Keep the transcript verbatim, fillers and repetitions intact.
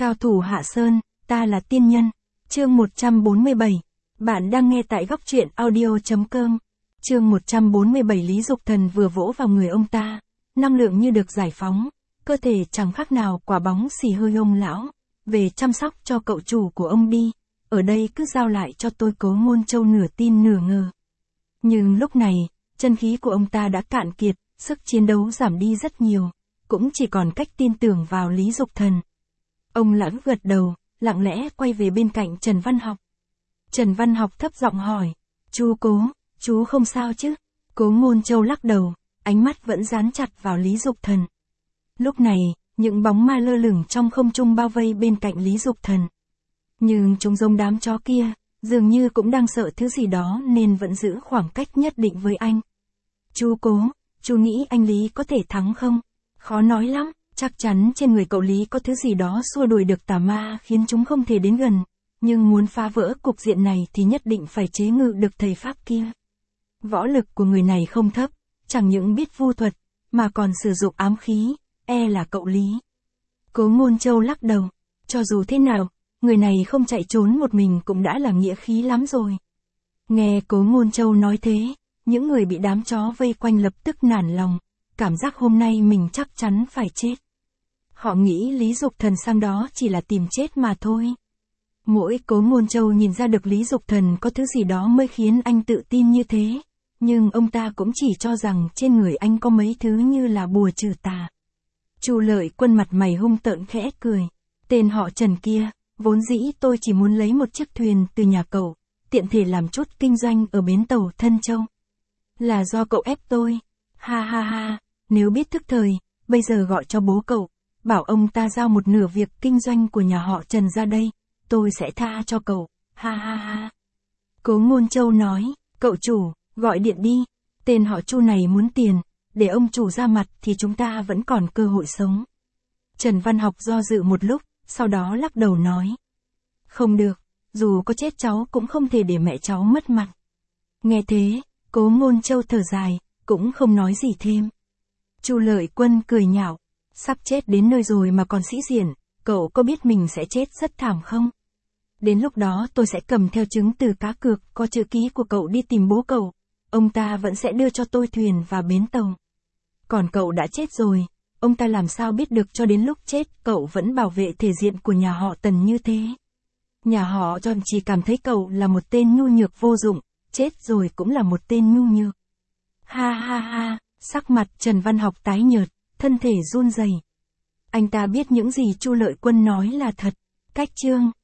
Cao thủ Hạ Sơn, ta là tiên nhân. Chương một trăm bốn mươi bảy. Bạn đang nghe tại góc truyện audio chấm com. Chương một trăm bốn mươi bảy. Lý Dục Thần vừa vỗ vào người ông ta, năng lượng như được giải phóng, cơ thể chẳng khác nào quả bóng xì hơi ông lão. Về chăm sóc cho cậu chủ của ông đi, ở đây cứ giao lại cho tôi. Cố Ngôn Châu nửa tin nửa ngờ. Nhưng lúc này, chân khí của ông ta đã cạn kiệt, sức chiến đấu giảm đi rất nhiều, cũng chỉ còn cách tin tưởng vào Lý Dục Thần. Ông lãng gật đầu, lặng lẽ quay về bên cạnh Trần Văn Học. Trần Văn Học thấp giọng hỏi, chú Cố, chú không sao chứ? Cố Ngôn Châu lắc đầu, ánh mắt vẫn dán chặt vào Lý Dục Thần. Lúc này, những bóng ma lơ lửng trong không trung bao vây bên cạnh Lý Dục Thần. Nhưng chúng giống đám chó kia, dường như cũng đang sợ thứ gì đó nên vẫn giữ khoảng cách nhất định với anh. Chú Cố, chú nghĩ anh Lý có thể thắng không? Khó nói lắm, chắc chắn trên người cậu Lý có thứ gì đó xua đuổi được tà ma khiến chúng không thể đến gần. Nhưng muốn phá vỡ cục diện này thì nhất định phải chế ngự được thầy Pháp kia. Võ lực của người này không thấp, chẳng những biết vu thuật, mà còn sử dụng ám khí, e là cậu Lý. Cố Ngôn Châu lắc đầu, cho dù thế nào, người này không chạy trốn một mình cũng đã là nghĩa khí lắm rồi. Nghe Cố Ngôn Châu nói thế, những người bị đám chó vây quanh lập tức nản lòng, cảm giác hôm nay mình chắc chắn phải chết. Họ nghĩ Lý Dục Thần sang đó chỉ là tìm chết mà thôi. Mỗi Cố Ngôn Châu nhìn ra được Lý Dục Thần có thứ gì đó mới khiến anh tự tin như thế, nhưng ông ta cũng chỉ cho rằng trên người anh có mấy thứ như là bùa trừ tà. Chu Lợi Quân mặt mày hung tợn khẽ cười, tên họ Trần kia, vốn dĩ tôi chỉ muốn lấy một chiếc thuyền từ nhà cậu, tiện thể làm chút kinh doanh ở bến tàu Thân Châu. Là do cậu ép tôi, ha ha ha, nếu biết thức thời, bây giờ gọi cho bố cậu, bảo ông ta giao một nửa việc kinh doanh của nhà họ Trần ra đây, tôi sẽ tha cho cậu, ha ha ha. Cố Ngôn Châu nói, cậu chủ, gọi điện đi, tên họ Chu này muốn tiền, để ông chủ ra mặt thì chúng ta vẫn còn cơ hội sống. Trần Văn Học do dự một lúc, sau đó lắc đầu nói, không được, dù có chết cháu cũng không thể để mẹ cháu mất mặt. Nghe thế, Cố Ngôn Châu thở dài, cũng không nói gì thêm. Chu Lợi Quân cười nhạo, sắp chết đến nơi rồi mà còn sĩ diện, cậu có biết mình sẽ chết rất thảm không? Đến lúc đó tôi sẽ cầm theo chứng từ cá cược có chữ ký của cậu đi tìm bố cậu, ông ta vẫn sẽ đưa cho tôi thuyền và bến tàu. Còn cậu đã chết rồi, ông ta làm sao biết được cho đến lúc chết cậu vẫn bảo vệ thể diện của nhà họ Tần như thế. Nhà họ Trần chỉ cảm thấy cậu là một tên nhu nhược vô dụng, chết rồi cũng là một tên nhu nhược. Ha ha ha, sắc mặt Trần Văn Học tái nhợt, thân thể run rẩy. Anh ta biết những gì Chu Lợi Quân nói là thật. Cách chương